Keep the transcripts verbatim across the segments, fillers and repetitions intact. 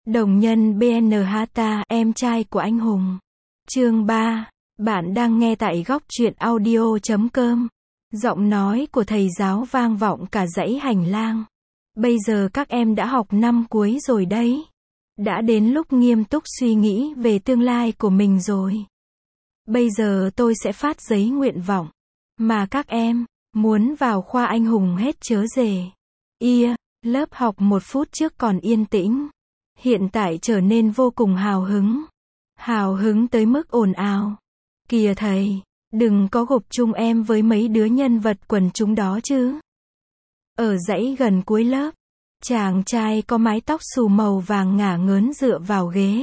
Đồng nhân bê en Hata, em trai của anh hùng. Chương ba. Bạn đang nghe tại góc truyện audio chấm com. Giọng nói của thầy giáo vang vọng cả dãy hành lang. Bây giờ các em đã học năm cuối rồi đấy. Đã đến lúc nghiêm túc suy nghĩ về tương lai của mình rồi. Bây giờ tôi sẽ phát giấy nguyện vọng. Mà các em, muốn vào khoa anh hùng hết chớ dề. Ia, lớp học một phút trước còn yên tĩnh. Hiện tại trở nên vô cùng hào hứng. Hào hứng tới mức ồn ào. Kìa thầy, đừng có gộp chung em với mấy đứa nhân vật quần chúng đó chứ. Ở dãy gần cuối lớp, chàng trai có mái tóc xù màu vàng ngả ngớn dựa vào ghế.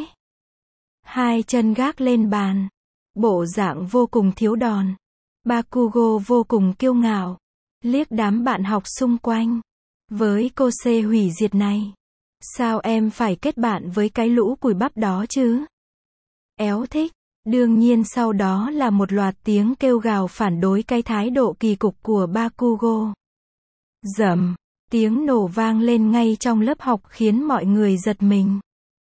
Hai chân gác lên bàn. Bộ dạng vô cùng thiếu đòn. Bakugo vô cùng kiêu ngạo. Liếc đám bạn học xung quanh. Với cô C hủy diệt này. Sao em phải kết bạn với cái lũ cùi bắp đó chứ? Éo thích. Đương nhiên sau đó là một loạt tiếng kêu gào phản đối cái thái độ kỳ cục của Bakugo. Rầm. Tiếng nổ vang lên ngay trong lớp học khiến mọi người giật mình.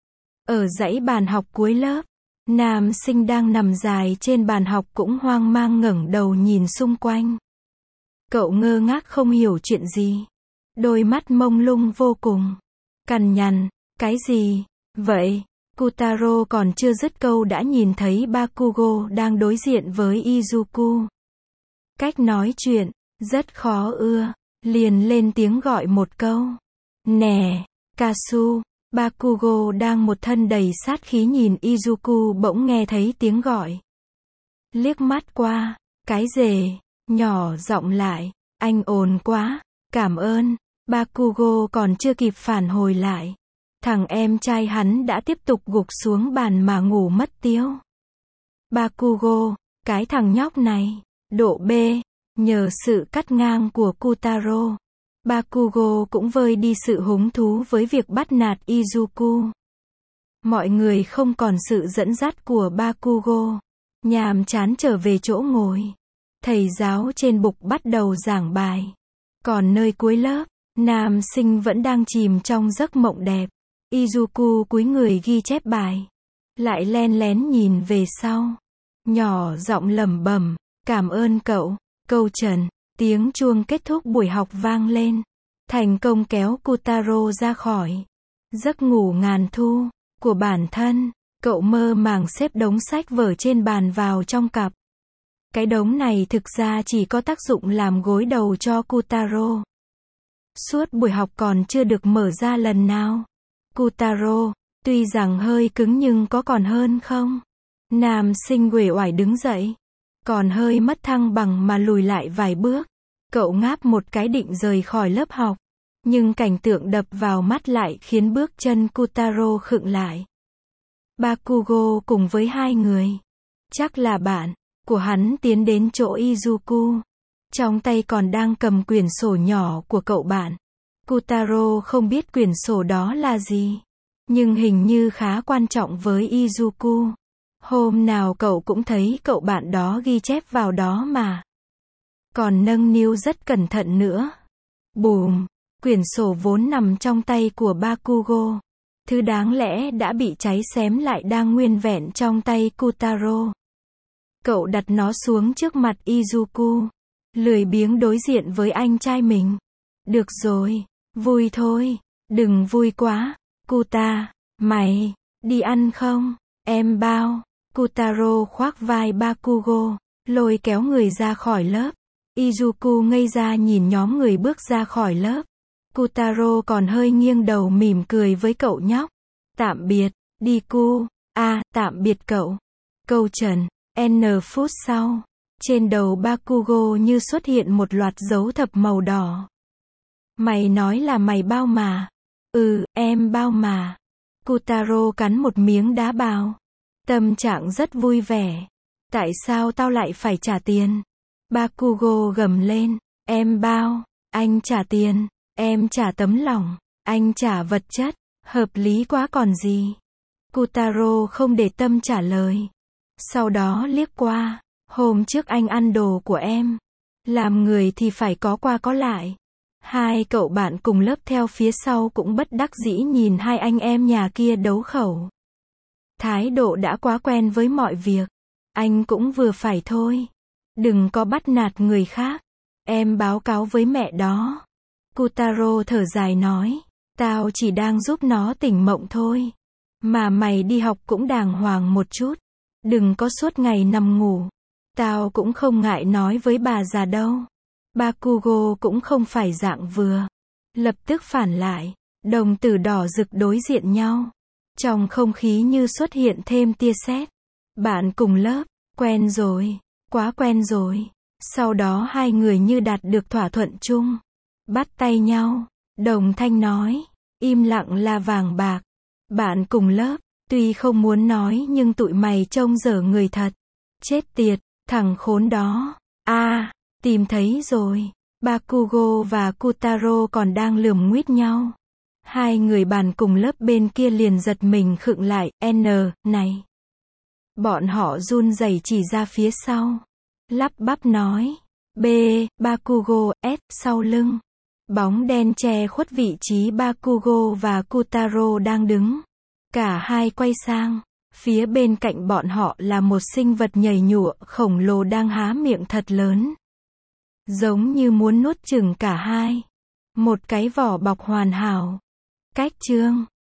Ở dãy bàn học cuối lớp, nam sinh đang nằm dài trên bàn học cũng hoang mang ngẩng đầu nhìn xung quanh. Cậu ngơ ngác không hiểu chuyện gì. Đôi mắt mông lung vô cùng. Cằn nhằn, cái gì? Vậy? Kutaro còn chưa dứt câu đã nhìn thấy Bakugo đang đối diện với Izuku. Cách nói chuyện, rất khó ưa, liền lên tiếng gọi một câu. Nè, Kasu, Bakugo đang một thân đầy sát khí nhìn Izuku bỗng nghe thấy tiếng gọi. Liếc mắt qua, cái rề, nhỏ giọng lại, anh ồn quá, cảm ơn. Bakugo còn chưa kịp phản hồi lại. Thằng em trai hắn đã tiếp tục gục xuống bàn mà ngủ mất tiêu. Bakugo, cái thằng nhóc này, độ B, nhờ sự cắt ngang của Kutaro, Bakugo cũng vơi đi sự hứng thú với việc bắt nạt Izuku. Mọi người không còn sự dẫn dắt của Bakugo. Nhàm chán trở về chỗ ngồi. Thầy giáo trên bục bắt đầu giảng bài. Còn nơi cuối lớp, nam sinh vẫn đang chìm trong giấc mộng đẹp. Izuku cúi người ghi chép bài. Lại len lén nhìn về sau. Nhỏ giọng lẩm bẩm, cảm ơn cậu, câu trần. Tiếng chuông kết thúc buổi học vang lên. Thành công kéo Kutaro ra khỏi giấc ngủ ngàn thu của bản thân. Cậu mơ màng xếp đống sách vở trên bàn vào trong cặp. Cái đống này thực ra chỉ có tác dụng làm gối đầu cho Kutaro. Suốt buổi học còn chưa được mở ra lần nào. Kutaro, tuy rằng hơi cứng nhưng có còn hơn không? Nam sinh uể oải đứng dậy. Còn hơi mất thăng bằng mà lùi lại vài bước. Cậu ngáp một cái định rời khỏi lớp học. Nhưng cảnh tượng đập vào mắt lại khiến bước chân Kutaro khựng lại. Bakugo cùng với hai người, chắc là bạn của hắn tiến đến chỗ Izuku. Trong tay còn đang cầm quyển sổ nhỏ của cậu bạn. Kutaro không biết quyển sổ đó là gì. Nhưng hình như khá quan trọng với Izuku. Hôm nào cậu cũng thấy cậu bạn đó ghi chép vào đó mà. Còn nâng niu rất cẩn thận nữa. Bùm, quyển sổ vốn nằm trong tay của Bakugo. Thứ đáng lẽ đã bị cháy xém lại đang nguyên vẹn trong tay Kutaro. Cậu đặt nó xuống trước mặt Izuku. Lười biếng đối diện với anh trai mình. Được rồi, vui thôi, đừng vui quá. Kuta, mày, đi ăn không? Em bao. Kutaro khoác vai Bakugo, lôi kéo người ra khỏi lớp. Izuku ngây ra nhìn nhóm người bước ra khỏi lớp. Kutaro còn hơi nghiêng đầu mỉm cười với cậu nhóc. Tạm biệt, đi cu. À, tạm biệt cậu. Câu trần, N phút sau. Trên đầu Bakugo như xuất hiện một loạt dấu thập màu đỏ. Mày nói là mày bao mà. Ừ, em bao mà. Kutaro cắn một miếng đá bào. Tâm trạng rất vui vẻ. Tại sao tao lại phải trả tiền? Bakugo gầm lên. Em bao, anh trả tiền. Em trả tấm lòng. Anh trả vật chất. Hợp lý quá còn gì. Kutaro không để tâm trả lời. Sau đó liếc qua. Hôm trước anh ăn đồ của em. Làm người thì phải có qua có lại. Hai cậu bạn cùng lớp theo phía sau cũng bất đắc dĩ nhìn hai anh em nhà kia đấu khẩu. Thái độ đã quá quen với mọi việc. Anh cũng vừa phải thôi. Đừng có bắt nạt người khác. Em báo cáo với mẹ đó. Kotaro thở dài nói. Tao chỉ đang giúp nó tỉnh mộng thôi. Mà mày đi học cũng đàng hoàng một chút. Đừng có suốt ngày nằm ngủ. Tao cũng không ngại nói với bà già đâu. Bakugo cũng không phải dạng vừa. Lập tức phản lại. Đồng tử đỏ rực đối diện nhau. Trong không khí như xuất hiện thêm tia sét. Bạn cùng lớp. Quen rồi. Quá quen rồi. Sau đó hai người như đạt được thỏa thuận chung. Bắt tay nhau. Đồng thanh nói. Im lặng là vàng bạc. Bạn cùng lớp. Tuy không muốn nói nhưng tụi mày trông dở người thật. Chết tiệt, thằng khốn đó. A, à, tìm thấy rồi. Bakugo và Kotaro còn đang lườm nguýt nhau. Hai người bàn cùng lớp bên kia liền giật mình khựng lại. N, này. Bọn họ run rẩy chỉ ra phía sau. Lắp bắp nói. B, Bakugo, S, sau lưng. Bóng đen che khuất vị trí Bakugo và Kotaro đang đứng. Cả hai quay sang. Phía bên cạnh bọn họ là một sinh vật nhầy nhụa khổng lồ đang há miệng thật lớn. Giống như muốn nuốt chửng cả hai. Một cái vỏ bọc hoàn hảo. Cách chương.